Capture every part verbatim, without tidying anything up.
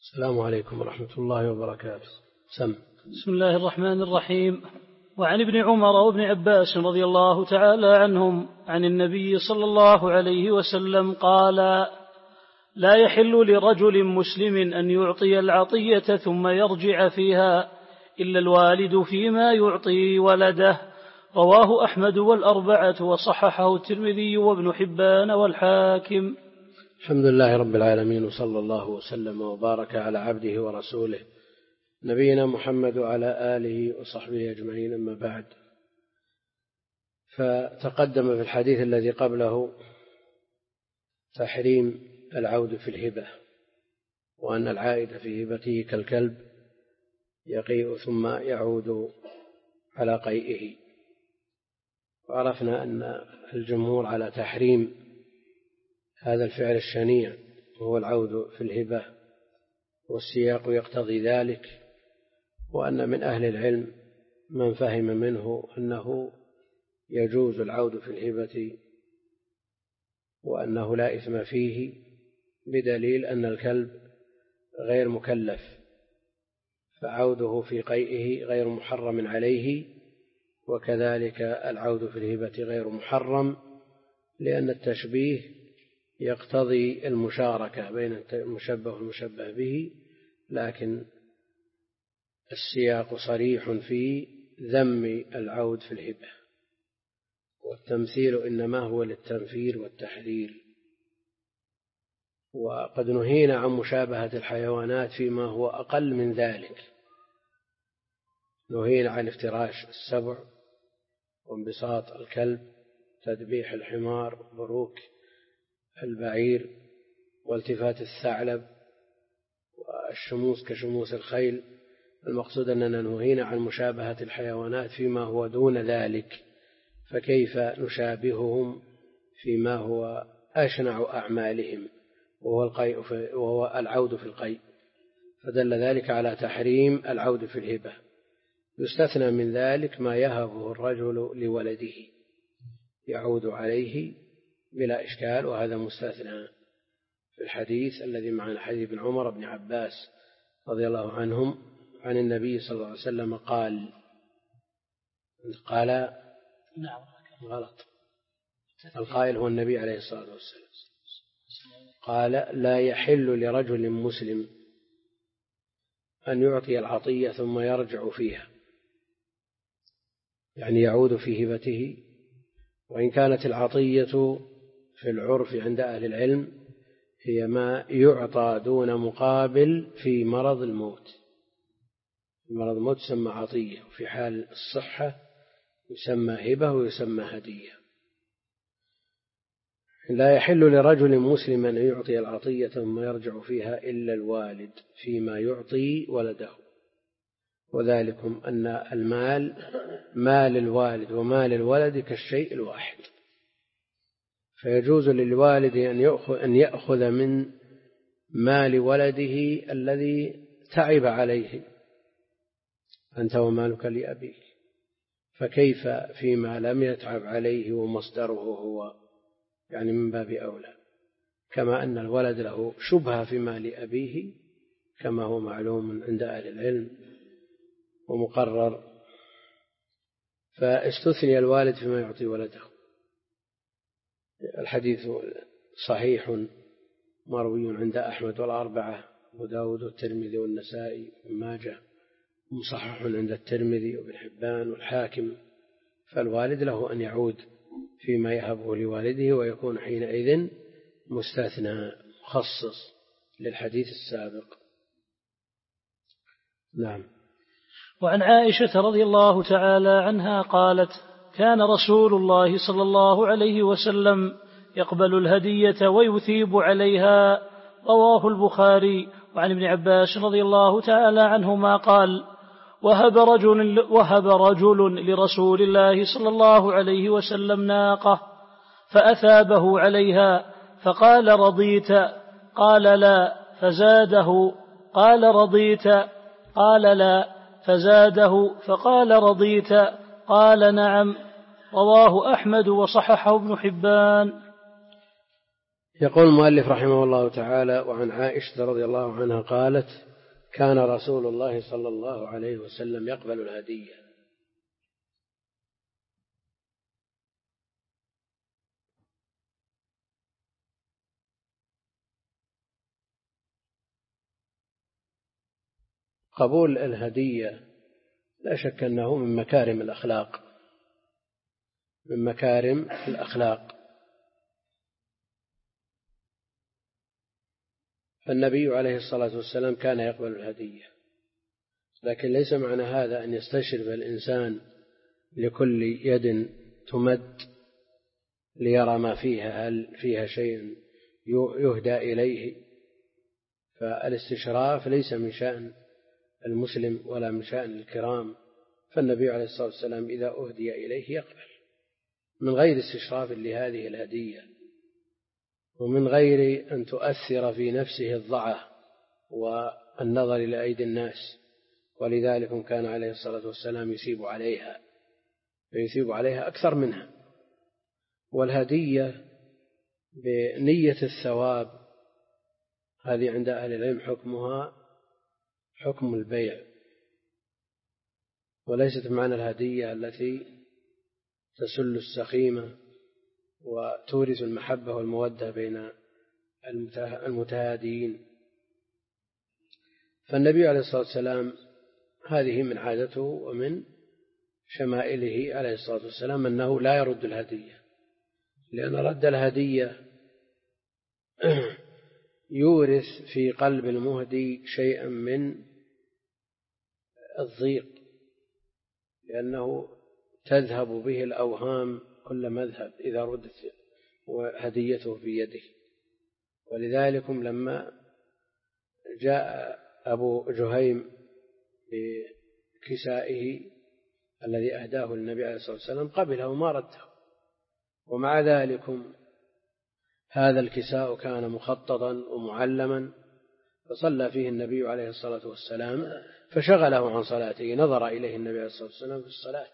السلام عليكم ورحمة الله وبركاته. سم. بسم الله الرحمن الرحيم. وعن ابن عمر وابن عباس رضي الله تعالى عنهم عن النبي صلى الله عليه وسلم قال: لا يحل لرجل مسلم أن يعطي العطية ثم يرجع فيها إلا الوالد فيما يعطي ولده. رواه أحمد والأربعة وصححه الترمذي وابن حبان والحاكم. الحمد لله رب العالمين، وصلى الله وسلم وبارك على عبده ورسوله نبينا محمد وعلى آله وصحبه أجمعين، أما بعد. فتقدم في الحديث الذي قبله تحريم العود في الهبة، وأن العائد في هبته كالكلب يقيء ثم يعود على قيئه. وعرفنا أن الجمهور على تحريم هذا الفعل الشنيع وهو العود في الهبة، والسياق يقتضي ذلك، وأن من أهل العلم من فهم منه أنه يجوز العود في الهبة وأنه لا إثم فيه، بدليل أن الكلب غير مكلف، فعوده في قيئه غير محرم عليه، وكذلك العود في الهبة غير محرم، لأن التشبيه يقتضي المشاركة بين المشبه والمشبه به، لكن السياق صريح في ذم العود في الهبة، والتمثيل إنما هو للتنفير والتحذير. وقد نهينا عن مشابهة الحيوانات فيما هو أقل من ذلك، نهينا عن افتراش السبع وانبساط الكلب، تذبيح الحمار، بروك البعير، والتفات الثعلب، والشموس كشموس الخيل. المقصود أننا نهينا عن مشابهة الحيوانات فيما هو دون ذلك، فكيف نشابههم فيما هو أشنع أعمالهم وهو, القيء في وهو العود في القيء؟ فدل ذلك على تحريم العود في الهبة. يستثنى من ذلك ما يهبه الرجل لولده يعود عليه بلا إشكال، وهذا مستثنى في الحديث الذي معنا، حديث ابن عمر بن عباس رضي الله عنهم عن النبي صلى الله عليه وسلم قال قال نعم غلط، القائل هو النبي عليه الصلاة والسلام، قال: لا يحل لرجل مسلم أن يعطي العطية ثم يرجع فيها، يعني يعود في هبته. وإن كانت العطية في العرف عند أهل العلم هي ما يعطى دون مقابل في مرض الموت، مرض الموت يسمى عطية، وفي حال الصحة يسمى هبة ويسمى هدية. لا يحل لرجل مسلم أن يعطي العطية ثم يرجع فيها إلا الوالد فيما يعطي ولده، وذلكم أن المال مال الوالد ومال الولد كالشيء الواحد، فيجوز للوالد أن يأخذ من مال ولده الذي تعب عليه، أنت ومالك لأبيك، فكيف فيما لم يتعب عليه ومصدره هو؟ يعني من باب أولى. كما أن الولد له شبهة في مال أبيه كما هو معلوم عند أهل العلم ومقرر، فاستثني الوالد فيما يعطي ولده. الحديث صحيح مروي عند أحمد والأربعة وداود والترمذي والنسائي وابن ماجه، مصحح عند الترمذي وابن حبان والحاكم. فالوالد له أن يعود فيما يهبه لوالده، ويكون حينئذ مستثنى مخصص للحديث السابق. نعم. وعن عائشة رضي الله تعالى عنها قالت: كان رسول الله صلى الله عليه وسلم يقبل الهدية ويثيب عليها. رواه البخاري. وعن ابن عباس رضي الله تعالى عنهما قال: وهب رجل, وهب رجل لرسول الله صلى الله عليه وسلم ناقة فأثابه عليها فقال: رضيت؟ قال: لا. فزاده. قال: رضيت؟ قال: لا. فزاده فقال: رضيت؟ قال: نعم. رواه أحمد وصححه ابن حبان. يقول المؤلف رحمه الله تعالى: وعن عائشة رضي الله عنها قالت: كان رسول الله صلى الله عليه وسلم يقبل الهدية. قبول الهدية لا شك أنه من مكارم الأخلاق من مكارم الأخلاق فالنبي عليه الصلاة والسلام كان يقبل الهدية، لكن ليس معنى هذا أن يستشرف الإنسان لكل يد تمد ليرى ما فيها، هل فيها شيء يهدى إليه. فالاستشراف ليس من شأن المسلم ولا من شأن الكرام، فالنبي عليه الصلاة والسلام إذا أهدي إليه يقبل من غير استشراف لهذه الهدية، ومن غير أن تؤثر في نفسه الضعة والنظر إلى أيدي الناس. ولذلك كان عليه الصلاة والسلام يثيب عليها فيثيب عليها أكثر منها. والهدية بنية الثواب هذه عند أهل العلم حكمها حكم البيع، وليست معنى الهدية التي تسل السخيمة وتورث المحبة والمودة بين المتهادين. فالنبي عليه الصلاة والسلام هذه من عادته ومن شمائله عليه الصلاة والسلام أنه لا يرد الهدية، لأن رد الهدية يورث في قلب المهدي شيئا من الضيق، لأنه تذهب به الأوهام كل مذهب إذا ردت هديته في يده. ولذلك لما جاء أبو جهيم بكسائه الذي أهداه النبي عليه الصلاة والسلام قبله وما رده، ومع ذلك هذا الكساء كان مخططا ومعلما، فصلى فيه النبي عليه الصلاة والسلام فشغله عن صلاته، نظر إليه النبي عليه الصلاة والسلام في الصلاة،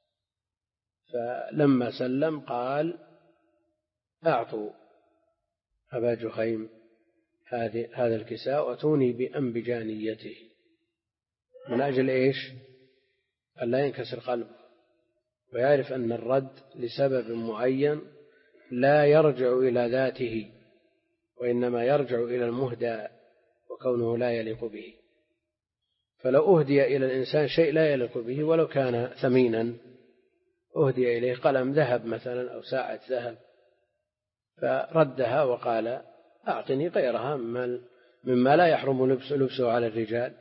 فلما سلم قال: أعطوا أبا جهيم هذا الكساء وأتوني بأنبجانيته، من أجل إيش؟ أن لا ينكسر قلبه ويعرف أن الرد لسبب معين لا يرجع إلى ذاته، وإنما يرجع إلى المهدى وكونه لا يليق به. فلو أهدي إلى الإنسان شيء لا يليق به ولو كان ثمينا، أهدي إليه قلم ذهب مثلا أو ساعة ذهب، فردها وقال: أعطني غيرها مما لا يحرم لبسه على الرجال،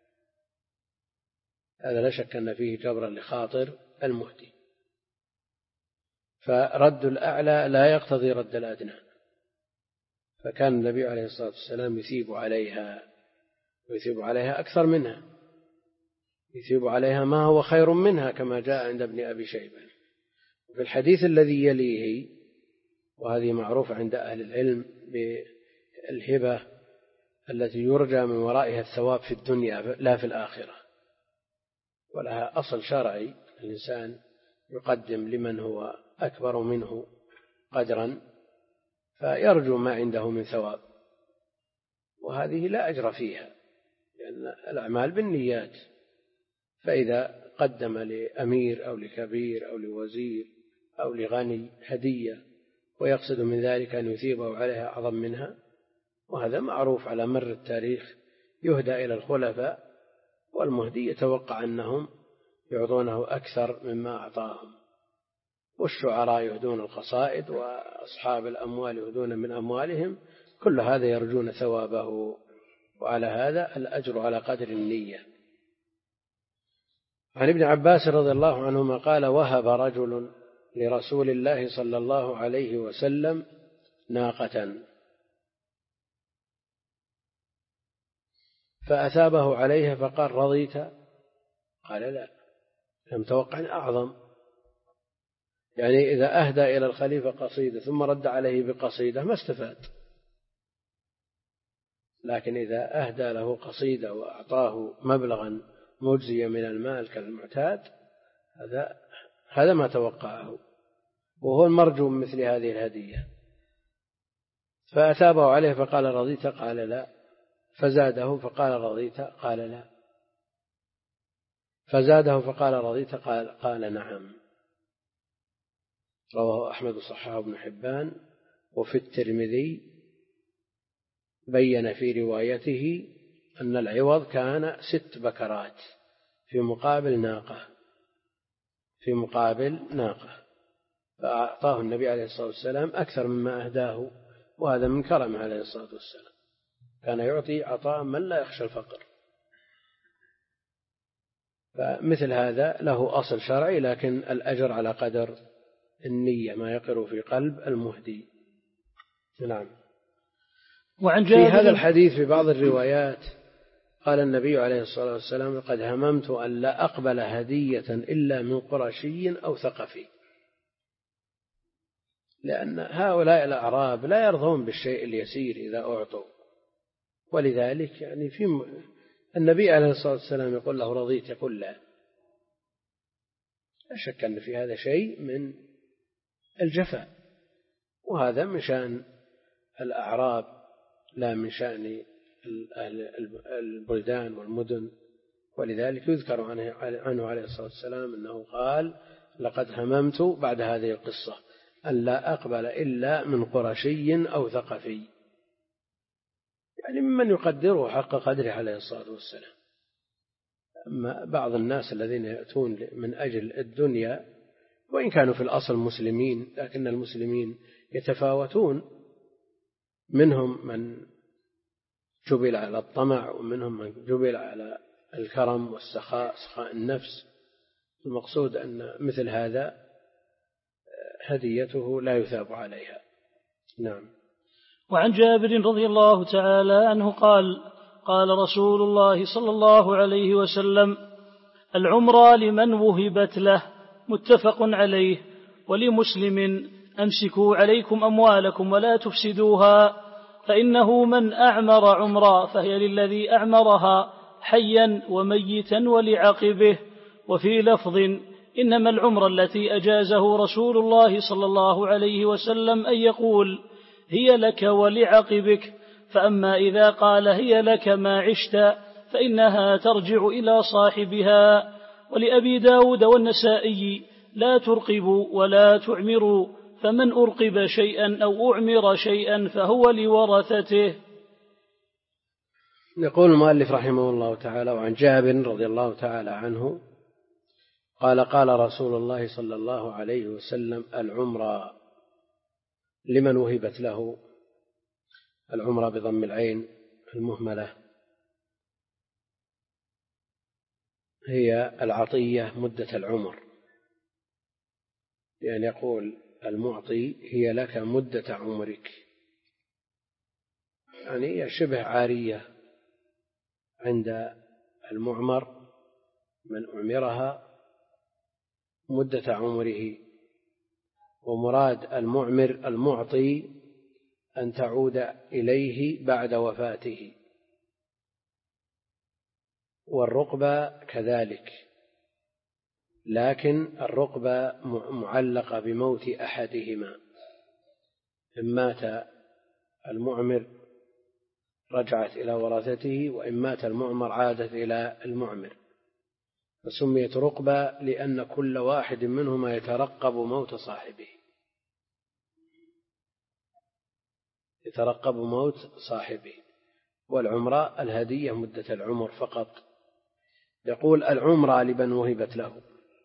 هذا لا شك أن فيه جبرا لخاطر المهدي. فرد الأعلى لا يقتضي رد الأدنى، فكان النبي عليه الصلاة والسلام يثيب عليها ويثيب عليها أكثر منها، يثيب عليها ما هو خير منها كما جاء عند ابن أبي شيبة. وفي الحديث الذي يليه، وهذه معروفة عند أهل العلم بالهبة التي يرجى من ورائها الثواب في الدنيا لا في الآخرة، ولها أصل شرعي، الإنسان يقدم لمن هو أكبر منه قدرا فيرجو ما عنده من ثواب، وهذه لا أجر فيها لأن الأعمال بالنيات. فإذا قدم لأمير أو لكبير أو لوزير أو لغني هدية ويقصد من ذلك أن يثيبه عليها أعظم منها، وهذا معروف على مر التاريخ، يهدى إلى الخلفاء والمهدي يتوقع أنهم يعطونه أكثر مما أعطاهم، والشعراء يهدون القصائد وأصحاب الأموال يهدون من أموالهم، كل هذا يرجون ثوابه، وعلى هذا الأجر على قدر النية. عن ابن عباس رضي الله عنهما قال: وهب رجل لرسول الله صلى الله عليه وسلم ناقة فأثابه عليها فقال: رضيت؟ قال: لا، لم توقع أعظم. يعني إذا أهدى إلى الخليفة قصيدة ثم رد عليه بقصيدة ما استفاد، لكن إذا أهدى له قصيدة وأعطاه مبلغا مجزيا من المال كالمعتاد هذا هذا ما توقعه، وهو المرجو من مثل هذه الهدية. فأثابه عليه فقال رضيت؟ قال لا. فزاده فقال رضيت؟ قال لا. فزاده فقال رضيت؟ قال, قال نعم. رواه أحمد وصححه ابن حبان. وفي الترمذي بين في روايته أن العوض كان ست بكرات في مقابل ناقة في مقابل ناقة فأعطاه النبي عليه الصلاة والسلام أكثر مما أهداه، وهذا من كرمه عليه الصلاة والسلام، كان يعطي عطاء من لا يخشى الفقر. فمثل هذا له أصل شرعي، لكن الأجر على قدر النية، ما يقر في قلب المهدي. نعم. وعن في هذا الحديث في بعض الروايات قال النبي عليه الصلاة والسلام قد هممت أن لا أقبل هدية إلا من قرشي أو ثقفي، لأن هؤلاء الأعراب لا يرضون بالشيء اليسير إذا أعطوا، ولذلك يعني في النبي عليه الصلاة والسلام يقول له رضيت؟ يقول لا. لا شك أن في هذا شيء من الجفاء، وهذا من شأن الأعراب لا من شأن البلدان والمدن. ولذلك يذكر عنه عليه الصلاة والسلام أنه قال لقد هممت بعد هذه القصة أن لا أقبل إلا من قرشي أو ثقفي، يعني ممن يقدره حق قدره عليه الصلاة والسلام. أما بعض الناس الذين يأتون من أجل الدنيا وإن كانوا في الأصل مسلمين، لكن المسلمين يتفاوتون، منهم من جبل على الطمع ومنهم من جبل على الكرم والسخاء، سخاء النفس. المقصود أن مثل هذا هديته لا يثاب عليها. نعم. وعن جابر رضي الله تعالى عنه قال قال رسول الله صلى الله عليه وسلم العمرة لمن وهبت له، متفق عليه. ولمسلم أمسكوا عليكم أموالكم ولا تفسدوها، فإنه من أعمر عمرا فهي للذي أعمرها حيا وميتا ولعقبه. وفي لفظ إنما العمرة التي أجازه رسول الله صلى الله عليه وسلم أن يقول هي لك ولعقبك، فأما إذا قال هي لك ما عشت فإنها ترجع إلى صاحبها. ولأبي داود والنسائي لا ترقبوا ولا تعمروا، فمن أرقب شيئا أو أعمر شيئا فهو لورثته. يقول المؤلف رحمه الله تعالى وعن جابر رضي الله تعالى عنه قال قال رسول الله صلى الله عليه وسلم العمرة لمن وهبت له، العمرة بضم العين المهملة هي العطية مدة العمر، يعني يقول المعطي هي لك مدة عمرك، يعني هي شبه عارية عند المعمر، من أعمرها مدة عمره. ومراد المعمر المعطي أن تعود إليه بعد وفاته. والرقبة كذلك، لكن الرقبة معلقة بموت أحدهما، إن مات المعمر رجعت إلى ورثته، وإن مات المعمر عادت إلى المعمر. فسميت رقبة لأن كل واحد منهما يترقب موت صاحبه، يترقب موت صاحبه. والعمرة الهدية مدة العمر فقط. يقول العمرة لمن وهبت له،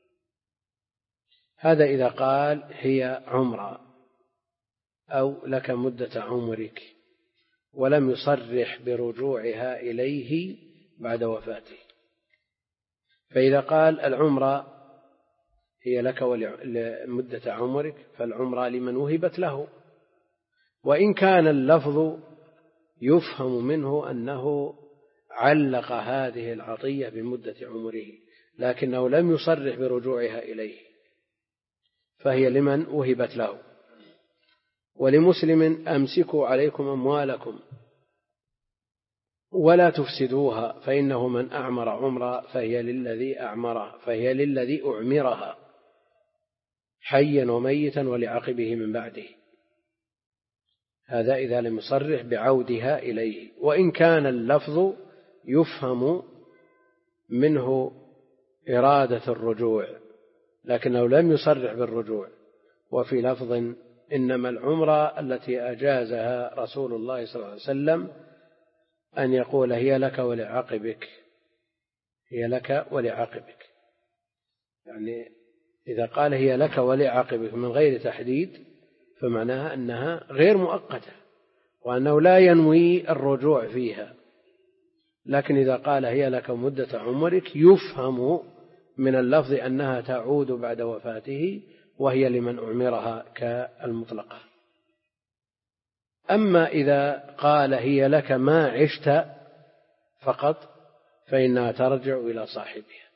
هذا إذا قال هي عمرة أو لك مدة عمرك، ولم يصرح برجوعها إليه بعد وفاته. فإذا قال العمرة هي لك لمدة عمرك فالعمرة لمن وهبت له، وإن كان اللفظ يفهم منه أنه علق هذه العطية بمدة عمره، لكنه لم يصرح برجوعها إليه، فهي لمن وهبت له. ولمسلم أمسكوا عليكم أموالكم ولا تفسدوها، فإنه من أعمر عمرا فهي للذي أعمرها فهي للذي أعمرها حيا وميتا ولعقبه من بعده. هذا إذا لم يصرح بعودها إليه، وإن كان اللفظ يفهم منه إرادة الرجوع لكنه لم يصرح بالرجوع. وفي لفظ إنما العمرة التي أجازها رسول الله صلى الله عليه وسلم أن يقول هي لك ولعقبك، هي لك ولعقبك، يعني إذا قال هي لك ولعقبك من غير تحديد فمعناها أنها غير مؤقتة وأنه لا ينوي الرجوع فيها. لكن إذا قال هي لك مدة عمرك يفهم من اللفظ أنها تعود بعد وفاته وهي لمن أعمرها كالمطلقة. أما إذا قال هي لك ما عشت فقط فإنها ترجع إلى صاحبها،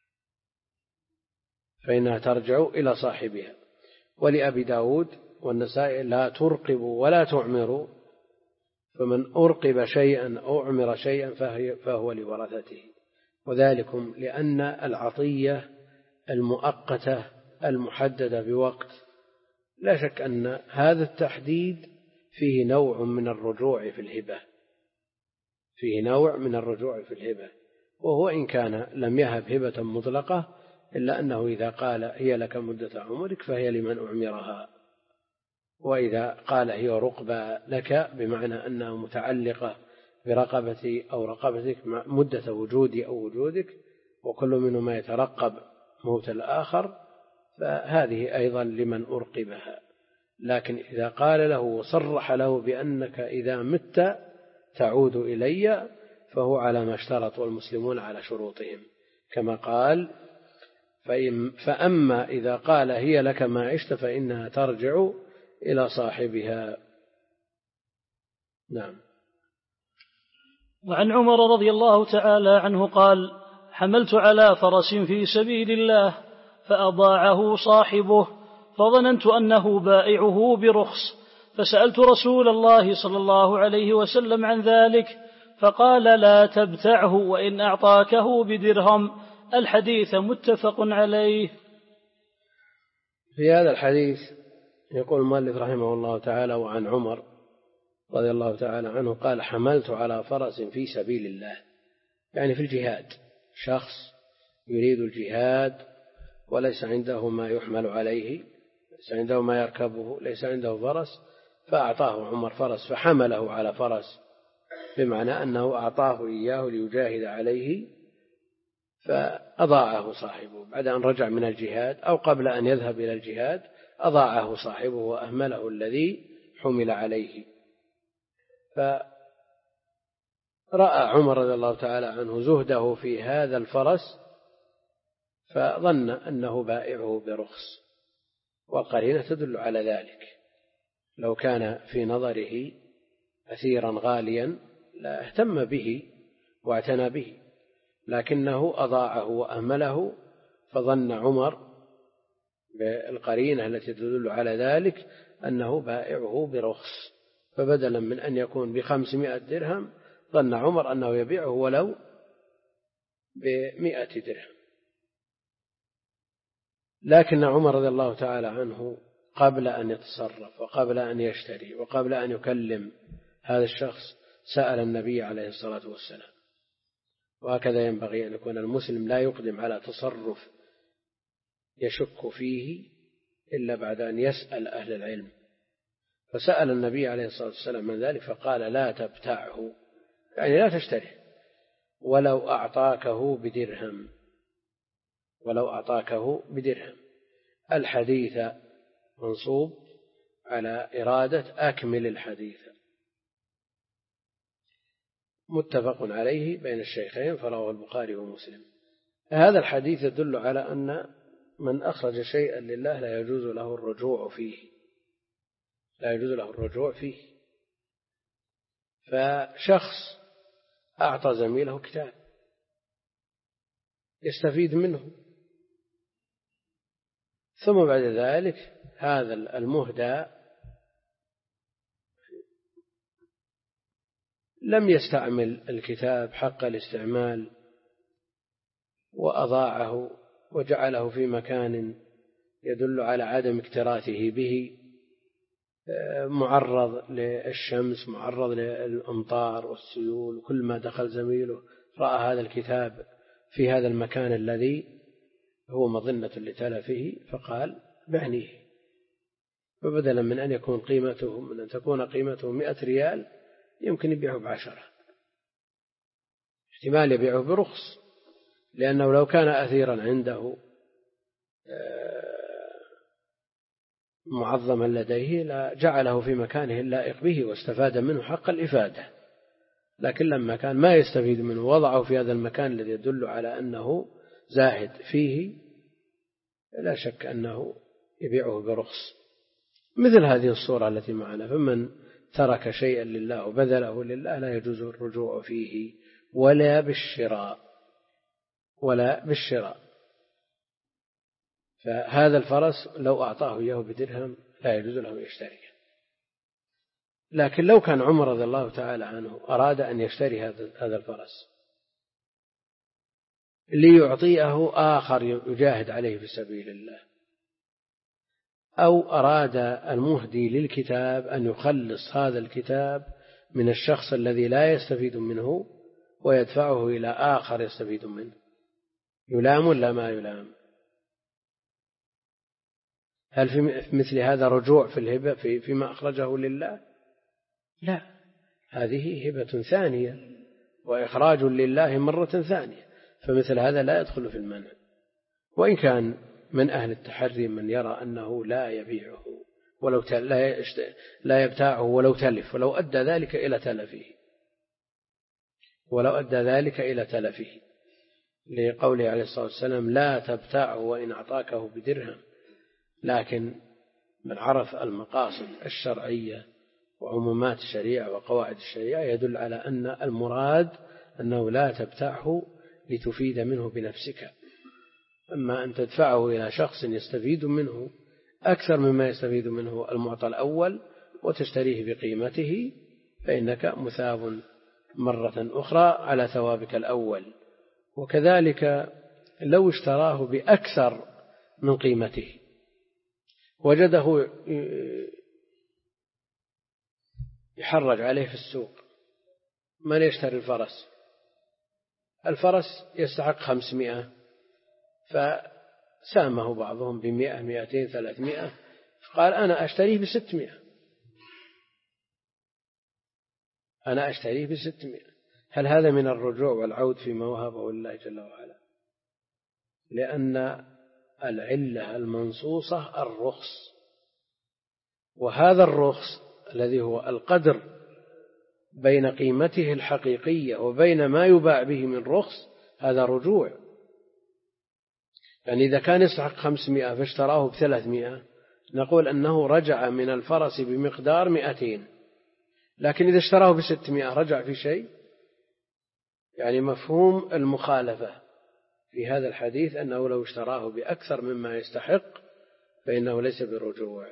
فإنها ترجع إلى صاحبها. ولأبي داود والنسائي لا ترقبوا ولا تعمروا، فمن أرقب شيئا أو أعمر شيئا فهو لورثته. وذلكم لأن العطية المؤقتة المحددة بوقت لا شك أن هذا التحديد فيه نوع من الرجوع في الهبة، فيه نوع من الرجوع في الهبة، وهو إن كان لم يهب هبة مطلقة إلا أنه إذا قال هي لك مدة عمرك فهي لمن أعمرها، وإذا قال هي رقبة لك بمعنى أنها متعلقة برقبتي أو رقبتك مدة وجودي أو وجودك، وكل منهما يترقب موت الآخر، فهذه أيضا لمن أرقبها. لكن إذا قال له وصرح له بأنك إذا مت تعود إلي فهو على ما اشترط والمسلمون على شروطهم، كما قال فأما إذا قال هي لك ما عشت فإنها ترجع إلى صاحبها. نعم. وعن عمر رضي الله تعالى عنه قال: حملت على فرس في سبيل الله فأضاعه صاحبه فظننت أنه بائعه برخص، فسألت رسول الله صلى الله عليه وسلم عن ذلك فقال: لا تبتعه وإن أعطاكه بدرهم. الحديث متفق عليه. في هذا الحديث يقول المؤلف رحمه الله تعالى: وعن عمر رضي الله تعالى عنه قال: حملت على فرس في سبيل الله، يعني في الجهاد، شخص يريد الجهاد وليس عنده ما يحمل عليه، ليس عنده ما يركبه، ليس عنده فرس، فأعطاه عمر فرس فحمله على فرس، بمعنى أنه أعطاه إياه ليجاهد عليه، فأضاعه صاحبه بعد أن رجع من الجهاد أو قبل أن يذهب إلى الجهاد، أضاعه صاحبه وأهمله الذي حمل عليه. فرأى عمر رضي الله تعالى عنه زهده في هذا الفرس فظن أنه بائعه برخص، والقرينة تدل على ذلك. لو كان في نظره أثيرا غاليا لا اهتم به واعتنى به، لكنه أضاعه وأهمله، فظن عمر بالقرينة التي تدل على ذلك أنه بائعه برخص، فبدلا من أن يكون بخمسمائة درهم ظن عمر أنه يبيعه ولو بمائة درهم. لكن عمر رضي الله تعالى عنه قبل أن يتصرف وقبل أن يشتري وقبل أن يكلم هذا الشخص سأل النبي عليه الصلاة والسلام. وهكذا ينبغي أن يكون المسلم لا يقدم على تصرف يشك فيه إلا بعد أن يسأل أهل العلم. فسأل النبي عليه الصلاة والسلام من ذلك فقال: لا تبتعه، يعني لا تشتري، ولو أعطاكه بدرهم، ولو أعطاكه بدرهم. الحديث منصوب على إرادة أكمل الحديث، متفق عليه بين الشيخين، فرواه البخاري ومسلم. هذا الحديث يدل على أن من أخرج شيئا لله لا يجوز له الرجوع فيه، لا يجوز له الرجوع فيه. فشخص أعطى زميله كتاب يستفيد منه، ثم بعد ذلك هذا المهدى لم يستعمل الكتاب حق الاستعمال وأضاعه وجعله في مكان يدل على عدم اكتراثه به، معرض للشمس، معرض للأمطار والسيول، كل ما دخل زميله رأى هذا الكتاب في هذا المكان الذي هو مظنة لتلفه فقال بعنيه، فبدلا من أن يكون قيمته من أن تكون قيمته مئة ريال يمكن يبيعه بعشرة، احتمال يبيعه برخص، لأنه لو كان أثيرا عنده معظما لديه لجعله في مكانه اللائق به واستفاد منه حق الإفادة، لكن لما كان ما يستفيد منه وضعه في هذا المكان الذي يدل على أنه زاهد فيه لا شك أنه يبيعه برخص. مثل هذه الصورة التي معنا، فمن ترك شيئا لله وبذله لله لا يجوز الرجوع فيه ولا بالشراء ولا بالشراء. فهذا الفرس لو أعطاه إياه بدرهم لا يجوز له يشتريه، لكن لو كان عمر رضي الله تعالى عنه أراد أن يشتري هذا الفرس ليعطيه آخر يجاهد عليه في سبيل الله، أو أراد المهدي للكتاب أن يخلص هذا الكتاب من الشخص الذي لا يستفيد منه ويدفعه إلى آخر يستفيد منه، يلام ولا ما يلام؟ هل في مثل هذا رجوع في الهبة في فيما أخرجه لله؟ لا، هذه هبة ثانية وإخراج لله مرة ثانية، فمثل هذا لا يدخل في المنع، وإن كان من أهل التحري من يرى أنه لا يبيعه ولو لا, لا يبتاعه ولو تلف، ولو أدى ذلك إلى تلفه ولو أدى ذلك إلى تلفه لقوله عليه الصلاة والسلام لا تبتاعه وإن أعطاكه بدرهم. لكن من عرف المقاصد الشرعية وعمومات الشريعة وقواعد الشريعة يدل على أن المراد أنه لا تبتاعه لتفيد منه بنفسك، أما أن تدفعه إلى شخص يستفيد منه أكثر مما يستفيد منه المعطى الأول وتشتريه بقيمته فإنك مثاب مرة أخرى على ثوابك الأول. وكذلك لو اشتراه بأكثر من قيمته وجده يحرج عليه في السوق، من يشتري الفرس؟ الفرس يستحق خمسمائة، فسامه بعضهم بمئة مئتين ثلاثمائة، قال أنا أشتريه بستمائة أنا أشتريه بستمائة. هل هذا من الرجوع والعود فيما وهبه الله جل وعلا؟ لأن العلة المنصوصة الرخص، وهذا الرخص الذي هو القدر بين قيمته الحقيقية وبين ما يباع به من رخص هذا رجوع. يعني إذا كان يستحق خمسمائة فاشتراه بثلاثمائة نقول أنه رجع من الفرس بمقدار مئتين، لكن إذا اشتراه بستمائة رجع في شيء. يعني مفهوم المخالفة في هذا الحديث أنه لو اشتراه بأكثر مما يستحق فإنه ليس برجوع.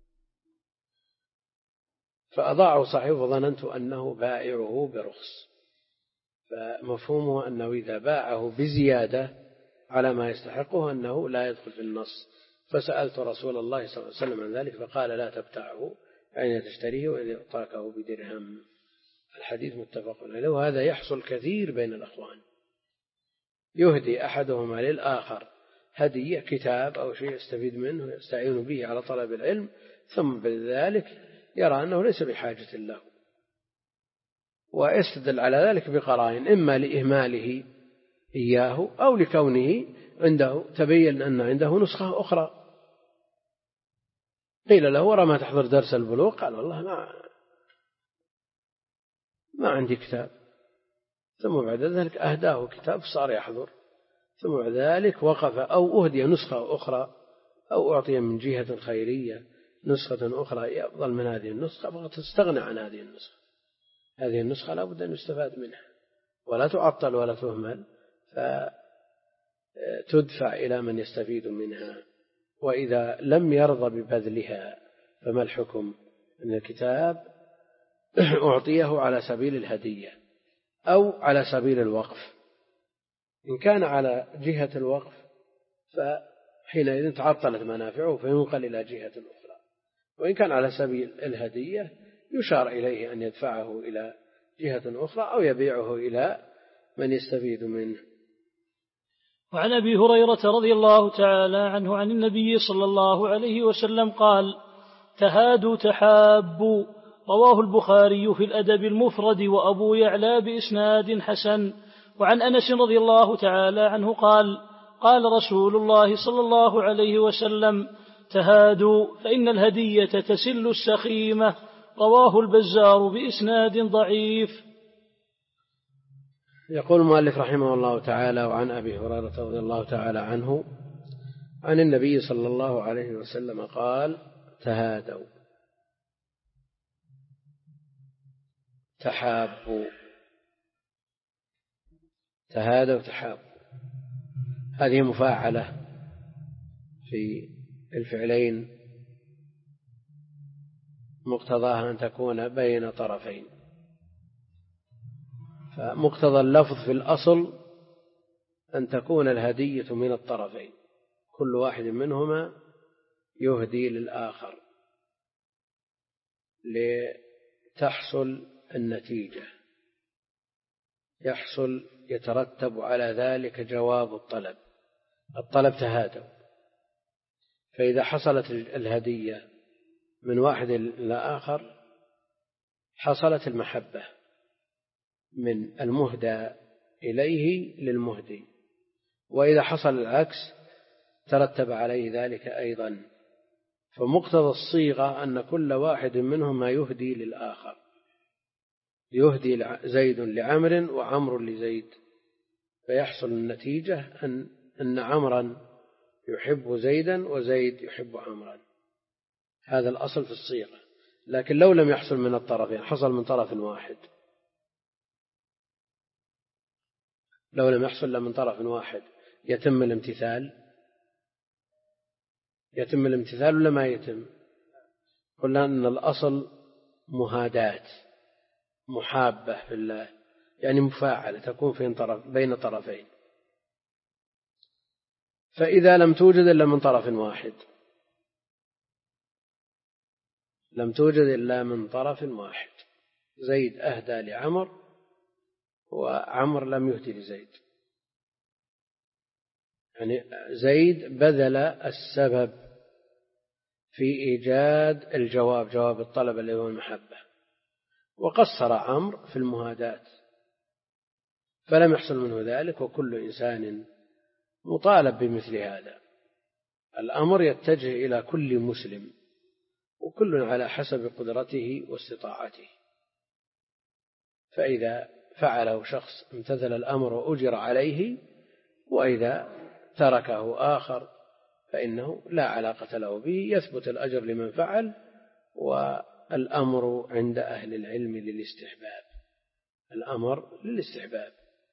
فأضاعوا صاحبه وظننت أنه بائعه برخص، فمفهومه أنه إذا باعه بزيادة على ما يستحقه أنه لا يدخل في النص. فسألت رسول الله صلى الله عليه وسلم عن ذلك فقال لا تبتعه أين تشتريه وإذا أعطاكه بدرهم. الحديث متفق عليه. وهذا يحصل كثير بين الأخوان، يهدي أحدهما للآخر هدية كتاب أو شيء يستفيد منه يستعين به على طلب العلم، ثم بذلك يرى أنه ليس بحاجة له، ويستدل على ذلك بقرائن إما لإهماله إياه أو لكونه عنده تبين أن عنده نسخة أخرى. قيل له ورا ما تحضر درس البلوغ؟ قال والله ما ما عندي كتاب. ثم بعد ذلك أهداه كتاب صار يحضر، ثم بعد ذلك وقف أو أهدي نسخة أخرى أو أعطي من جهة خيرية نسخة أخرى أفضل من هذه النسخة فقد تستغنى عن هذه النسخة. هذه النسخة لا بد أن يستفاد منها ولا تعطل ولا تهمل، فتدفع إلى من يستفيد منها. وإذا لم يرضى ببذلها فما الحكم؟ أن الكتاب أعطيه على سبيل الهدية أو على سبيل الوقف. إن كان على جهة الوقف فحينئذ تعطلت منافعه فينقل إلى جهة أخرى، وإن كان على سبيل الهدية يشار إليه أن يدفعه إلى جهة أخرى أو يبيعه إلى من يستفيد منه. وعن أبي هريرة رضي الله تعالى عنه عن النبي صلى الله عليه وسلم قال: تهادوا تحابوا. رواه البخاري في الأدب المفرد وأبو يعلى بإسناد حسن. وعن أنس رضي الله تعالى عنه قال: قال رسول الله صلى الله عليه وسلم: تهادوا فإن الهدية تسل السخيمة. رواه البزار بإسناد ضعيف. يقول المؤلف رحمه الله تعالى: وعن أبي هريرة رضي الله تعالى عنه عن النبي صلى الله عليه وسلم قال: تهادوا تحابوا. تهادوا تحابوا هذه مفاعلة في الفعلين مقتضاها أن تكون بين طرفين، فمقتضى اللفظ في الأصل أن تكون الهدية من الطرفين، كل واحد منهما يهدي للآخر لتحصل النتيجة، يحصل يترتب على ذلك جواب الطلب. الطلب تهادوا، فإذا حصلت الهدية من واحد إلى آخر حصلت المحبة من المهدى إليه للمهدي، وإذا حصل العكس ترتب عليه ذلك أيضا. فمقتضى الصيغة أن كل واحد منهما يهدي للآخر، يهدي زيد لعمر وعمر لزيد، فيحصل النتيجة أن أن عمرا يحب زيدا وزيد يحب عمرا. هذا الأصل في الصيغة. لكن لو لم يحصل من الطرفين، حصل من طرف واحد، لو لم يحصل إلا من طرف واحد، يتم الامتثال؟ يتم الامتثال ولا ما يتم؟ قلنا أن الأصل مهادات، محابة في الله، يعني مفاعلة تكون في طرف بين طرفين. فإذا لم توجد إلا من طرف واحد، لم توجد إلا من طرف واحد، زيد أهدى لعمر وعمر لم يهدي لزيد، يعني زيد بذل السبب في إيجاد الجواب، جواب الطلب اللي هو المحبة، وقصر عمرو في المهادات فلم يحصل منه ذلك. وكل إنسان مطالب بمثل هذا. الأمر يتجه إلى كل مسلم، وكل على حسب قدرته واستطاعته. فإذا فعله شخص امتثل الأمر وأجر عليه، وإذا تركه آخر فإنه لا علاقة له به، يثبت الأجر لمن فعل، والأمر عند أهل العلم للاستحباب. الأمر للاستحباب.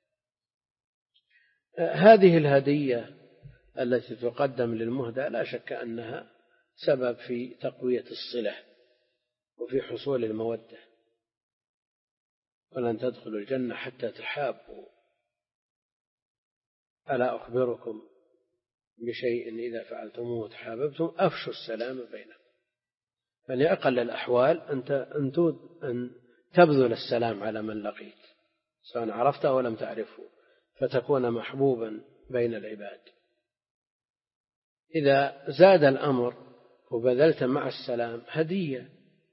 هذه الهدية التي تقدم للمهدى لا شك أنها سبب في تقوية الصلة وفي حصول المودة. ولن تدخلوا الجنة حتى تحابوا، ألا أخبركم بشيء إذا فعلتموه تحاببتم أفشوا السلام بينكم. فلأقل الأحوال أن تبذل السلام على من لقيت، سواء عرفته أو لم تعرفه، فتكون محبوبا بين العباد. إذا زاد الأمر وبذلت مع السلام هدية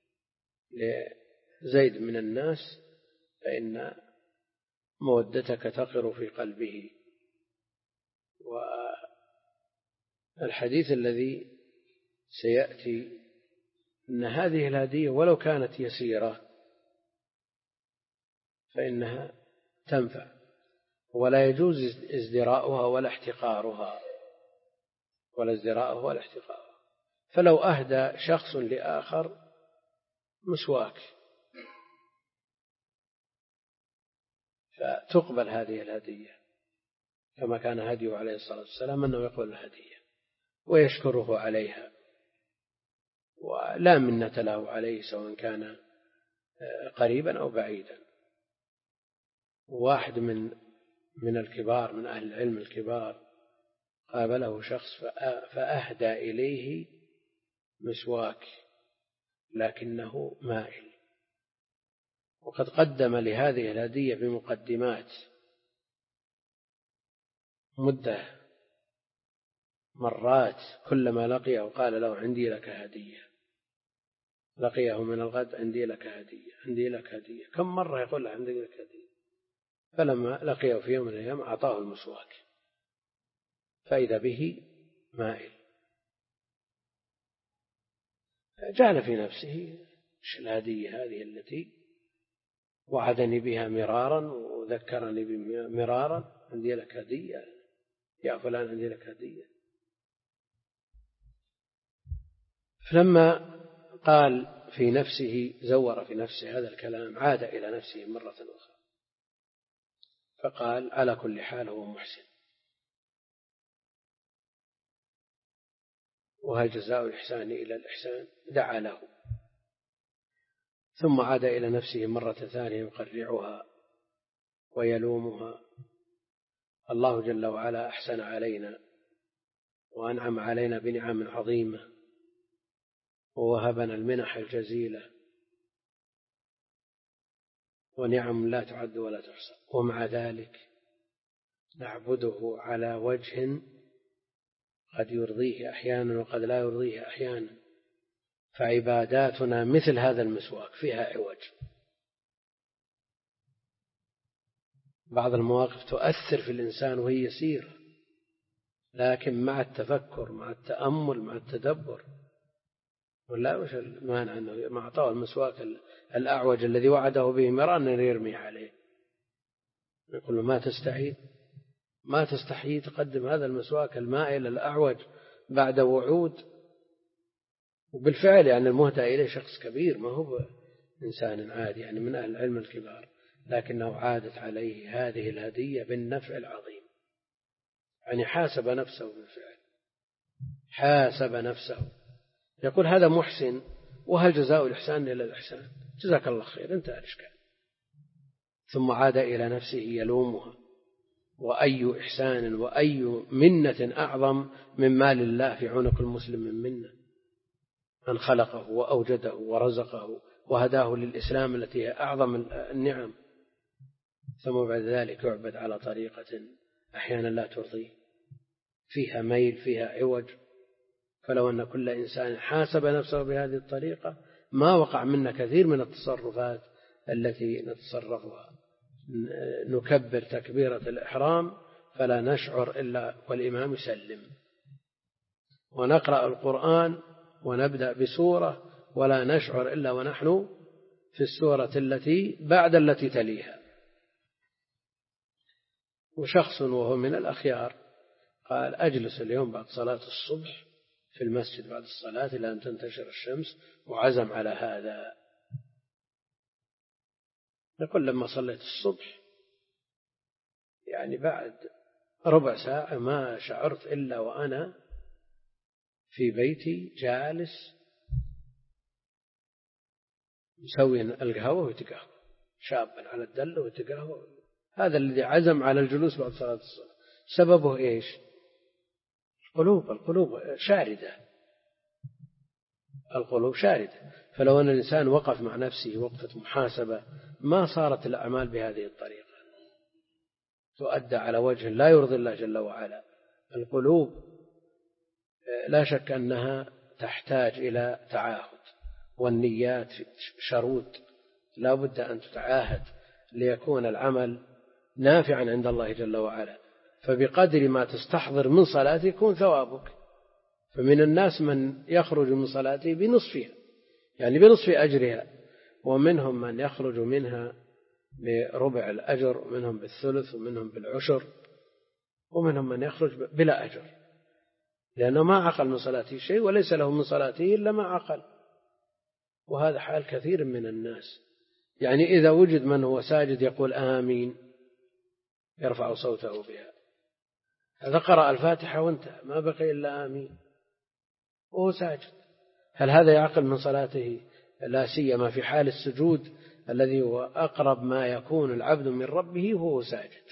لزيد من الناس، فإن مودتك تقر في قلبه. والحديث الذي سيأتي أن هذه الهدية ولو كانت يسيرة فإنها تنفع، ولا يجوز ازدراؤها ولا احتقارها، ولا ازدراؤها ولا احتقارها. فلو أهدى شخص لآخر مسواك فتقبل هذه الهدية، كما كان هديه عليه الصلاة والسلام أنه يقبل الهدية ويشكره عليها، ولا منة له عليه سواء كان قريبا أو بعيدا. واحد من من الكبار، من أهل العلم الكبار، قابله شخص فأهدى إليه مسواك، لكنه مائل. وقد قدم لهذه الهدية بمقدمات مدة مرات، كلما لقيه قال له عندي لك هدية، لقيه من الغد عندي لك هدية، عندي لك هدية، كم مرة يقول له عندي لك هدية. فلما لقيه في يوم من الأيام أعطاه المسواك فإذا به مائل. جعل في نفسه إيش الهدية هذه التي وعدني بها مرارا وذكرني مرارا، عندي لك هدية يا فلان، عندي لك هدية. فلما قال في نفسه، زور في نفسه هذا الكلام، عاد إلى نفسه مرة أخرى فقال على كل حال هو محسن، وهل جزاء الإحسان إلى الإحسان. دعا له ثم عاد إلى نفسه مرة ثانية يقرعها ويلومها. الله جل وعلا أحسن علينا وأنعم علينا بنعم عظيمة ووهبنا المنح الجزيلة ونعم لا تعد ولا تحصى، ومع ذلك نعبده على وجه قد يرضيه أحيانا وقد لا يرضيه أحيانا. فعباداتنا مثل هذا المسواك فيها عوج. بعض المواقف تؤثر في الإنسان وهي يسيرة، لكن مع التفكر مع التأمل مع التدبر، ولا وش المانع أنه ما أعطاه المسواك الأعوج الذي وعده به مرة أن يرمي عليه، يقول له ما تستحي ما تستحي تقدم هذا المسواك المائل الأعوج بعد وعود. وبالفعل يعني المهدى إليه شخص كبير، ما هو إنسان عادي يعني من أهل العلم الكبار، لكنه عادت عليه هذه الهدية بالنفع العظيم. يعني حاسب نفسه بالفعل، حاسب نفسه، يقول هذا محسن وهل جزاء الإحسان إلا الإحسان، جزاك الله خير انتهى الإشكال. ثم عاد إلى نفسه يلومها، وأي إحسان وأي منة أعظم من مال الله في عنق المسلم من منة، أن خلقه وأوجده ورزقه وهداه للإسلام التي هي أعظم النعم، ثم بعد ذلك يعبد على طريقة أحيانا لا ترضيه، فيها ميل فيها عوج. فلو أن كل إنسان حاسب نفسه بهذه الطريقة ما وقع منا كثير من التصرفات التي نتصرفها. نكبر تكبيرة الإحرام فلا نشعر إلا والإمام يسلم، ونقرأ القرآن ونبدأ بسورة ولا نشعر إلا ونحن في السورة التي بعد التي تليها. وشخص وهو من الأخيار قال أجلس اليوم بعد صلاة الصبح في المسجد بعد الصلاة إلى أن تنتشر الشمس، وعزم على هذا. نقول لما صليت الصبح يعني بعد ربع ساعة ما شعرت إلا وأنا في بيتي جالس مسوي القهوة ويتقهوى، شابا على الدلة ويتقهوى. هذا الذي عزم على الجلوس بعد صلاة الصبح سببه إيش؟ القلوب القلوب شاردة، القلوب شاردة. فلو أن الإنسان وقف مع نفسه وقفة محاسبة ما صارت الأعمال بهذه الطريقة، تؤدى على وجه لا يرضي الله جل وعلا. القلوب لا شك أنها تحتاج إلى تعاهد، والنيات شروط لا بد أن تتعاهد ليكون العمل نافعا عند الله جل وعلا. فبقدر ما تستحضر من صلاته يكون ثوابك. فمن الناس من يخرج من صلاته بنصفها يعني بنصف أجرها، ومنهم من يخرج منها بربع الأجر، ومنهم بالثلث، ومنهم بالعشر، ومنهم من يخرج بلا أجر، لأنه ما عقل من صلاته شيء وليس له من صلاته إلا ما عقل. وهذا حال كثير من الناس. يعني إذا وجد من هو ساجد يقول آمين يرفع صوته بها، هذا قرأ الفاتحة وانتهى ما بقي إلا آمين وهو ساجد، هل هذا يعقل من صلاته؟ لا سيما في حال السجود الذي هو أقرب ما يكون العبد من ربه وهو ساجد.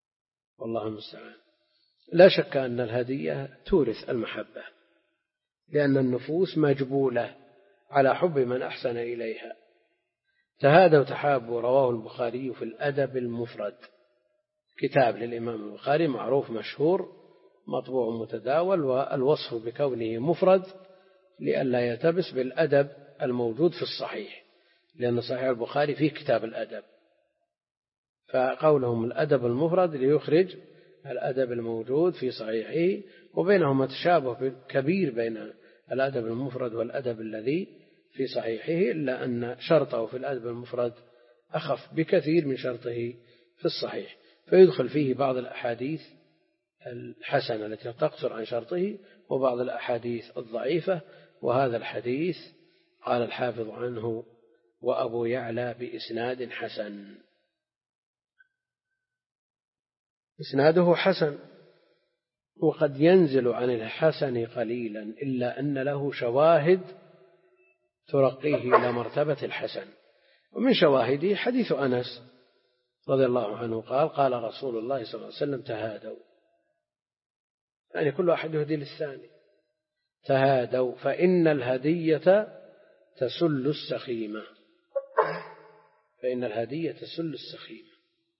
والله المستعان. لا شك أن الهدية تورث المحبة، لأن النفوس مجبولة على حب من أحسن إليها. تهادوا تحابوا رواه البخاري في الأدب المفرد، كتاب للإمام البخاري معروف مشهور مطبوع متداول، والوصف بكونه مفرد لئلا يلتبس بالأدب الموجود في الصحيح، لأن صحيح البخاري فيه كتاب الأدب، فقولهم الأدب المفرد ليخرج الأدب الموجود في صحيحه، وبينهما تشابه كبير بين الأدب المفرد والأدب الذي في صحيحه، إلا أن شرطه في الأدب المفرد أخف بكثير من شرطه في الصحيح، فيدخل فيه بعض الأحاديث الحسنة التي تقصر عن شرطه وبعض الأحاديث الضعيفة. وهذا الحديث قال الحافظ عنه: وأبو يعلى بإسناد حسن. إسناده حسن، وقد ينزل عن الحسن قليلا، إلا أن له شواهد ترقيه إلى مرتبة الحسن. ومن شواهده حديث أنس رضي الله عنه قال: قال رسول الله صلى الله عليه وسلم: تهادوا، يعني كل واحد يهدي للثاني. تهادوا فإن الهدية تسل السخيمة، فإن الهدية تسل السخيمة.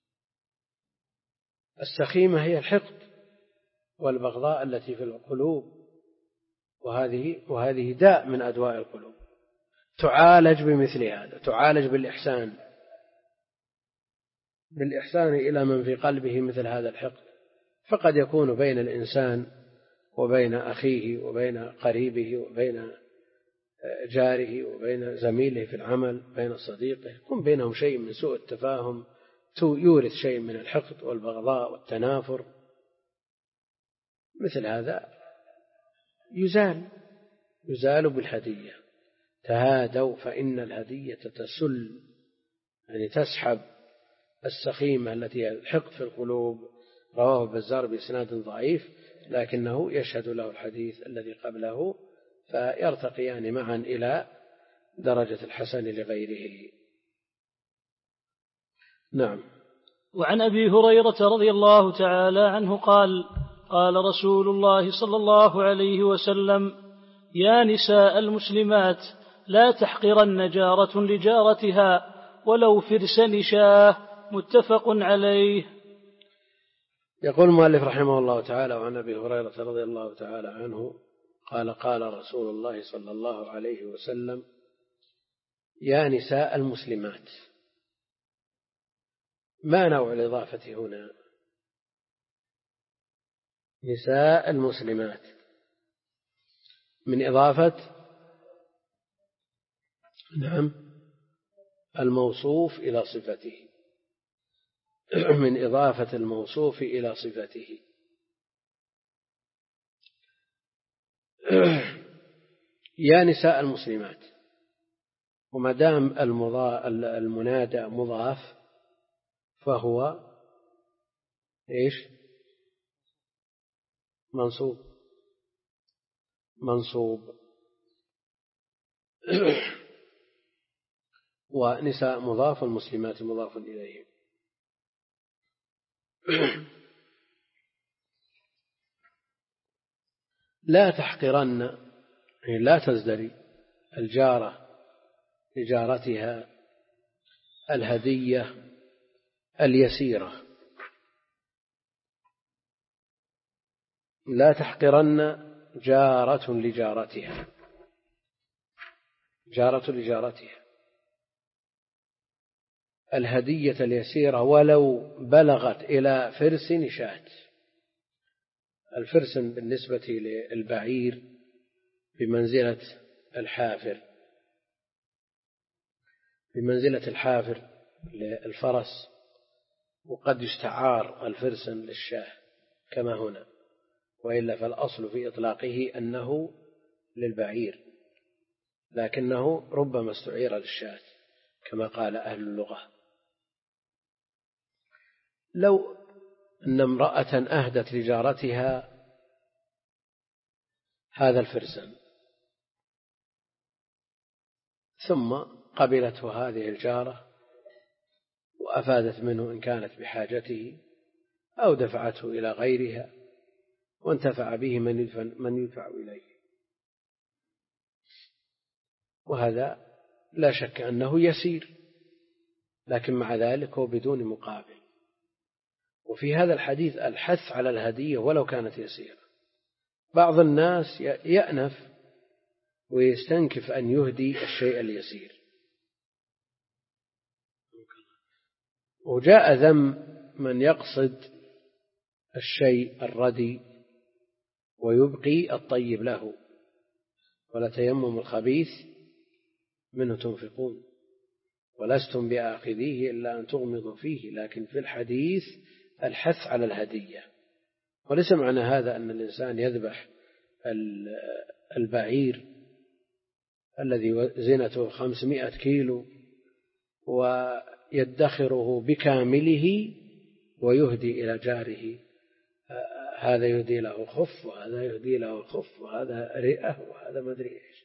السخيمة هي الحقد والبغضاء التي في القلوب، وهذه وهذه داء من أدواء القلوب، تعالج بمثل هذا، تعالج بالإحسان بالإحسان إلى من في قلبه مثل هذا الحقد. فقد يكون بين الإنسان وبين أخيه وبين قريبه وبين جاره وبين زميله في العمل، بين صديقه، يكون بينهم شيء من سوء التفاهم يورث شيء من الحقد والبغضاء والتنافر. مثل هذا يزال يزال بالهدية. تهادوا فإن الهدية تسل، يعني تسحب السخيمة التي هي الحقد في القلوب. رواه البزار بإسناد ضعيف، لكنه يشهد له الحديث الذي قبله، فيرتقيان معا إلى درجة الحسن لغيره. نعم. وعن أبي هريرة رضي الله تعالى عنه قال: قال رسول الله صلى الله عليه وسلم: يا نساء المسلمات لا تحقرن جارة لجارتها ولو فرس نشاه. متفق عليه. يقول المؤلف رحمه الله تعالى: وعن أبي هريرة رضي الله تعالى عنه قال: قال رسول الله صلى الله عليه وسلم: يا نساء المسلمات. ما نوع الإضافة هنا؟ نساء المسلمات من إضافة نعم الموصوف إلى صفته، من إضافة الموصوف إلى صفته. يا نساء المسلمات، وما دام المنادى مضاف فهو إيش؟ منصوب منصوب ونساء مضاف والمسلمات مضاف إليه. لا تحقرن، يعني لا تزدري الجارة لجارتها الهدية اليسيرة. لا تحقرن جارة لجارتها، جارة لجارتها الهدية اليسيرة ولو بلغت إلى فرس نشاة. الفرس بالنسبة للبعير بمنزلة الحافر، بمنزلة الحافر للفرس، وقد يستعار الفرس للشاه كما هنا، وإلا فالأصل في إطلاقه أنه للبعير، لكنه ربما استعير للشاة كما قال أهل اللغة. لو أن امرأة أهدت لجارتها هذا الفرسان ثم قبلته هذه الجارة وأفادت منه إن كانت بحاجته أو دفعته إلى غيرها وانتفع به من يدفع, من يدفع إليه، وهذا لا شك أنه يسير، لكن مع ذلك هو بدون مقابل. وفي هذا الحديث الحث على الهدية ولو كانت يسيرة. بعض الناس يأنف ويستنكف أن يهدي الشيء اليسير، وجاء ذم من يقصد الشيء الردي ويبقي الطيب له، ولا تيمم الخبيث منه تنفقون ولستم بآخذيه إلا أن تغمضوا فيه. لكن في الحديث الحث على الهدية، وليس معنى هذا أن الإنسان يذبح البعير الذي زينته خمسمائة كيلو ويدخره بكامله ويهدي إلى جاره، هذا يهدي له خف وهذا يهدي له خف وهذا رئة وهذا ما أدري إيش.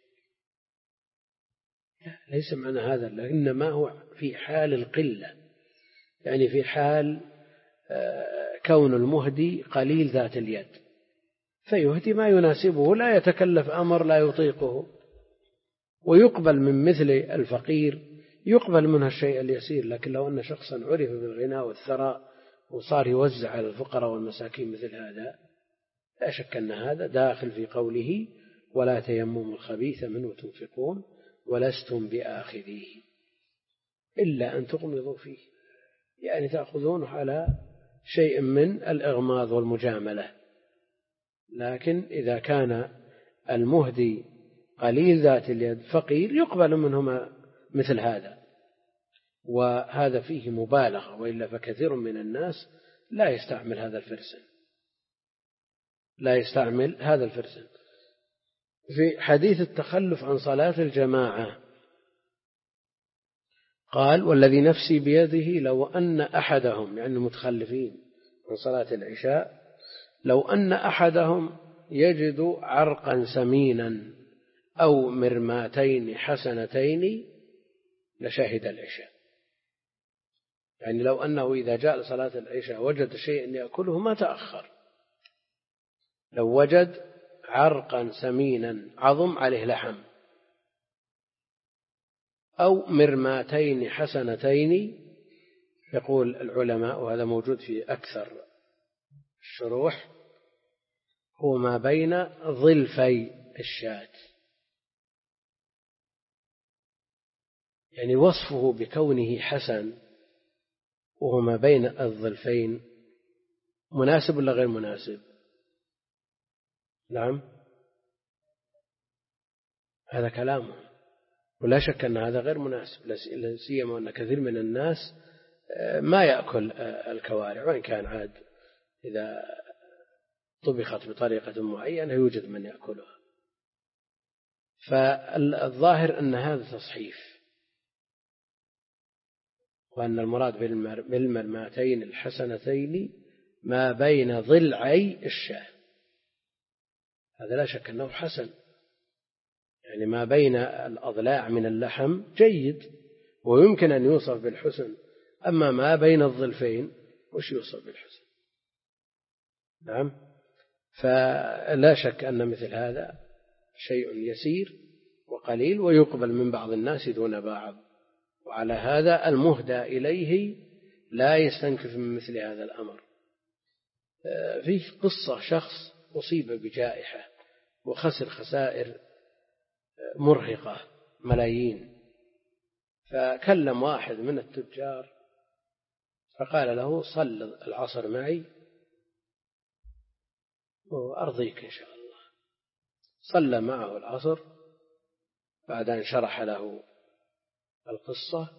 ليس معنى هذا، إنما هو في حال القلة، يعني في حال كون المهدي قليل ذات اليد، فيهدي ما يناسبه، لا يتكلف أمر لا يطيقه، ويقبل من مثل الفقير يقبل منه الشيء اليسير. لكن لو أن شخصا عرف بالغنى والثراء وصار يوزع على الفقراء والمساكين مثل هذا، لا شك أن هذا داخل في قوله ولا تيمموا الخبيث منه تنفقون ولستم بآخذيه إلا أن تغمضوا فيه، يعني تأخذونه على شيء من الإغماض والمجاملة. لكن إذا كان المهدي قليل ذات اليد فقير يقبل منهما مثل هذا، وهذا فيه مبالغة، وإلا فكثير من الناس لا يستعمل هذا الفرسن لا يستعمل هذا الفرسن. في حديث التخلف عن صلاة الجماعة قال والذي نفسي بيده لو أن أحدهم، يعني المتخلفين عن صلاة العشاء، لو أن أحدهم يجد عرقا سمينا أو مرماتين حسنتين لشهد العشاء. يعني لو أنه إذا جاء لصلاة العشاء وجد شيئا يأكله ما تأخر، لو وجد عرقا سمينا عظم عليه لحم أو مرماتين حسنتين، يقول العلماء وهذا موجود في أكثر الشروح، هو ما بين ظلفي الشاة، يعني وصفه بكونه حسن وهو ما بين الظلفين مناسب ولا غير مناسب؟ نعم، هذا كلامه، ولا شك أن هذا غير مناسب، لا سيما أن كثير من الناس ما يأكل الكوارع، وإن كان عاد إذا طبخت بطريقة معينة يوجد من يأكلها. فالظاهر أن هذا تصحيف، وأن المراد بالمرماتين الحسنتين ما بين ضلعي الشاة، هذا لا شك أنه حسن، يعني ما بين الأضلاع من اللحم جيد ويمكن أن يوصف بالحسن، أما ما بين الظلفين وش يوصف بالحسن؟ نعم، فلا شك أن مثل هذا شيء يسير وقليل ويقبل من بعض الناس دون بعض، وعلى هذا المهدى إليه لا يستنكف من مثل هذا الأمر. فيه قصة شخص أصيب بجائحة وخسر خسائر مرهقة ملايين، فكلم واحد من التجار فقال له صل العصر معي وأرضيك إن شاء الله. صلى معه العصر، بعد أن شرح له القصة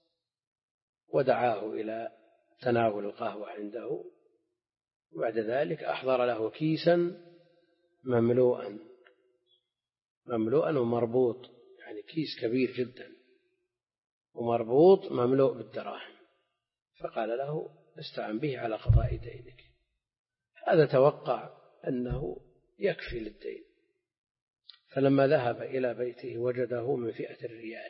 ودعاه إلى تناول القهوة عنده، وبعد ذلك أحضر له كيسا مملوءا مملوءا ومربوط، يعني كيس كبير جدا ومربوط مملوء بالدراهم، فقال له استعن به على قضاء دينك. هذا توقع أنه يكفي للدين، فلما ذهب إلى بيته وجده من فئة الريال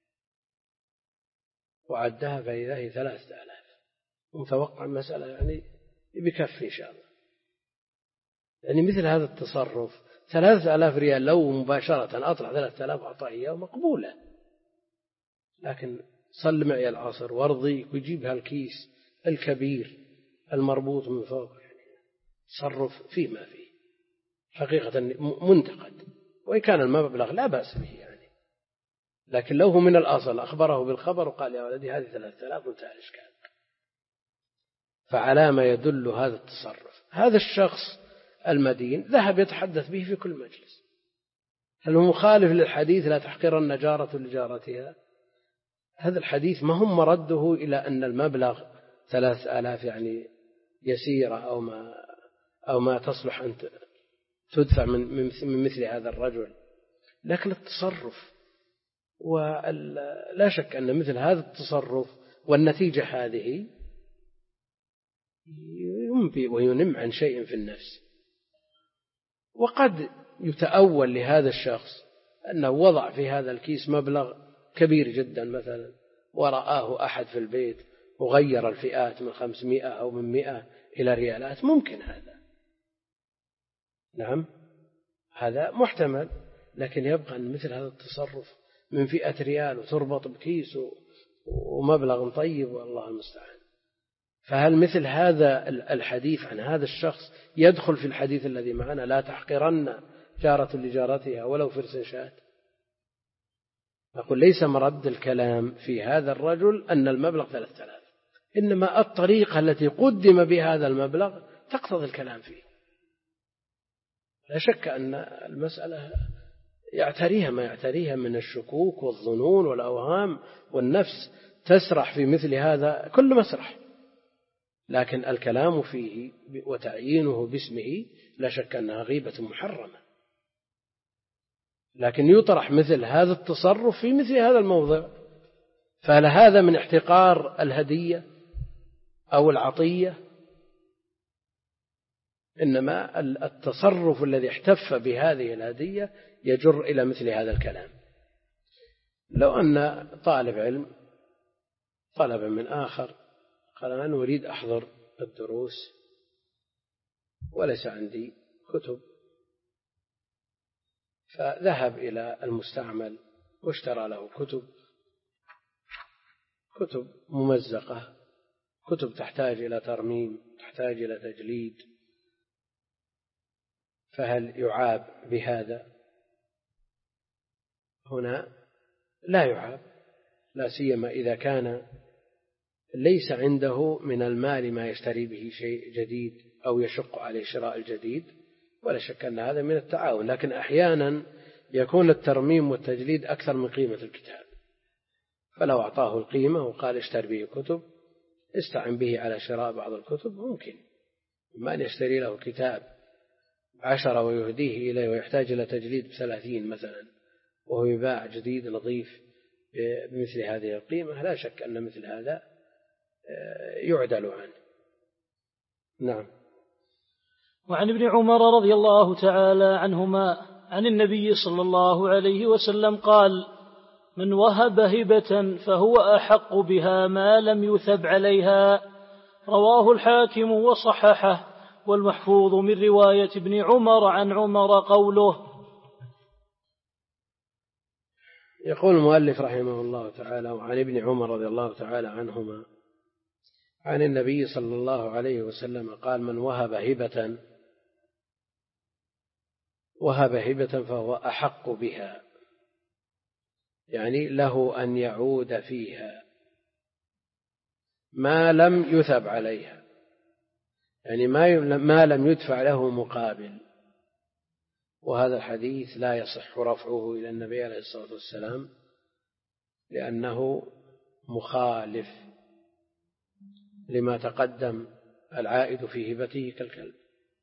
وعدها فإذا هي ثلاثة آلاف، ومتوقع المسألة يعني بكفي إن شاء الله. يعني مثل هذا التصرف ثلاثة آلاف ريال لو مباشرة أطلع ثلاثة آلاف أعطاه إياه مقبولة، لكن صل معي العصر وارضيك ويجيب هالكيس الكبير المربوط من فوق، تصرف فيما فيه حقيقة منتقد، وإن كان المبلغ لا بأس به يعني، لكن لو هو من الأصل أخبره بالخبر وقال يا ولدي هذه ثلاثة آلاف منتهى الإشكال. فعلى ما يدل هذا التصرف؟ هذا الشخص المدين ذهب يتحدث به في كل مجلس. هل هو مخالف للحديث لا تحقرن جارة لجارتها؟ هذا الحديث ما هم مرده إلى أن المبلغ ثلاث آلاف يعني يسيرة أو ما أو ما تصلح أن تدفع من من مثل هذا الرجل، لكن التصرف، ولا شك أن مثل هذا التصرف والنتيجة هذه ينبئ وينم عن شيء في النفس. وقد يتأول لهذا الشخص أنه وضع في هذا الكيس مبلغ كبير جدا مثلا، ورآه أحد في البيت وغير الفئات من خمسمائة أو من مئة إلى ريالات، ممكن هذا، نعم هذا محتمل، لكن يبقى أن مثل هذا التصرف من فئة ريال وتربط بكيس ومبلغ طيب، والله المستعان. فهل مثل هذا الحديث عن هذا الشخص يدخل في الحديث الذي معنا لا تحقرن جارة لجارتها ولو فرس شاة؟ نقول ليس مرد الكلام في هذا الرجل أن المبلغ ثلاثة آلاف، إنما الطريقة التي قدم بهذا المبلغ تقتضي الكلام فيه. لا شك أن المسألة يعتريها ما يعتريها من الشكوك والظنون والأوهام، والنفس تسرح في مثل هذا كل مسرح، لكن الكلام فيه وتعيينه باسمه لا شك أنها غيبة محرمة. لكن يطرح مثل هذا التصرف في مثل هذا الموضع، فهل هذا من احتقار الهدية أو العطية؟ إنما التصرف الذي احتف بهذه الهدية يجر إلى مثل هذا الكلام. لو أن طالب علم طلب من آخر قال أنا أريد أحضر الدروس وليس عندي كتب، فذهب إلى المستعمل واشترى له كتب كتب ممزقة، كتب تحتاج إلى ترميم، تحتاج إلى تجليد، فهل يعاب بهذا؟ هنا لا يعاب، لا سيما إذا كان ليس عنده من المال ما يشتري به شيء جديد أو يشق عليه شراء الجديد، ولا شك أن هذا من التعاون. لكن أحيانا يكون الترميم والتجليد أكثر من قيمة الكتاب، فلو أعطاه القيمة وقال اشتر به كتب، استعن به على شراء بعض الكتب، ممكن ما أن يشتري له كتاب عشرة ويهديه إليه ويحتاج إلى تجليد بثلاثين مثلا، وهو يباع جديد نظيف بمثل هذه القيمة، لا شك أن مثل هذا يعدل عنه. نعم. وعن ابن عمر رضي الله تعالى عنهما عن النبي صلى الله عليه وسلم قال: من وهب هبة فهو أحق بها ما لم يثب عليها. رواه الحاكم وصححه، والمحفوظ من رواية ابن عمر عن عمر قوله. يقول المؤلف رحمه الله تعالى: وعن ابن عمر رضي الله تعالى عنهما عن النبي صلى الله عليه وسلم قال: من وهب هبة وهب هبة فهو أحق بها، يعني له أن يعود فيها ما لم يثب عليها، يعني ما لم يدفع له مقابل. وهذا الحديث لا يصح رفعه إلى النبي عليه الصلاة والسلام، لأنه مخالف لما تقدم، العائد في هبته كالكلب.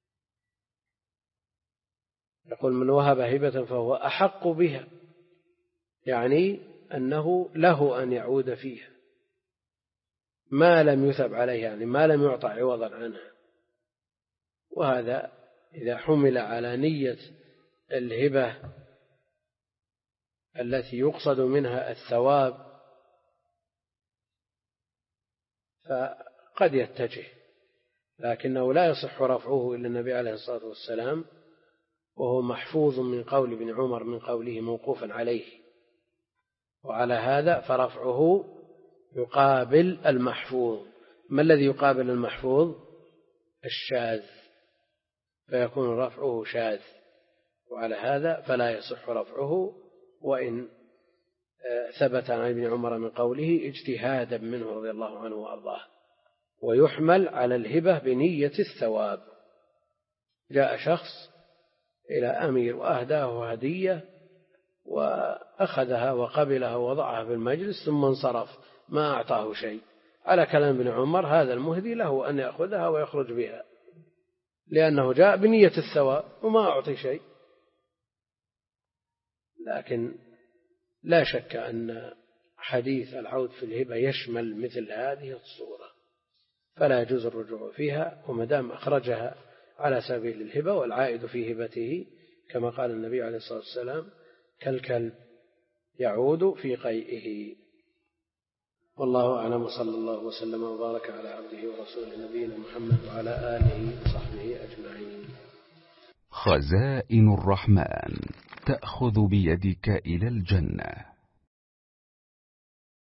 يقول: من وهب هبة فهو أحق بها، يعني أنه له أن يعود فيها ما لم يثب عليه، يعني ما لم يعطى عوضا عنها. وهذا إذا حمل على نية الهبة التي يقصد منها الثواب فقد يتجه، لكنه لا يصح رفعه إلى النبي عليه الصلاة والسلام، وهو محفوظ من قول ابن عمر من قوله موقوفا عليه، وعلى هذا فرفعه يقابل المحفوظ. ما الذي يقابل المحفوظ؟ الشاذ، فيكون رفعه شاذ، وعلى هذا فلا يصح رفعه وإن ثبت عن ابن عمر من قوله اجتهادا منه رضي الله عنه وأرضاه. ويحمل على الهبة بنية الثواب. جاء شخص إلى أمير وأهداه هدية وأخذها وقبلها ووضعها في المجلس ثم انصرف ما أعطاه شيء، على كلام ابن عمر هذا المهدي له أن يأخذها ويخرج بها، لأنه جاء بنية الثواب وما أعطي شيء. لكن لا شك أن حديث العود في الهبة يشمل مثل هذه الصورة، فلا يجوز الرجوع فيها، ومدام أخرجها على سبيل الهبة والعائد في هبته كما قال النبي عليه الصلاة والسلام كالكلب يعود في قيئه. والله أعلم، وصلى الله وسلم وبارك على عبده ورسوله نبينا محمد وعلى آله وصحبه أجمعين. خزائن الرحمن تأخذ بيدك إلى الجنة.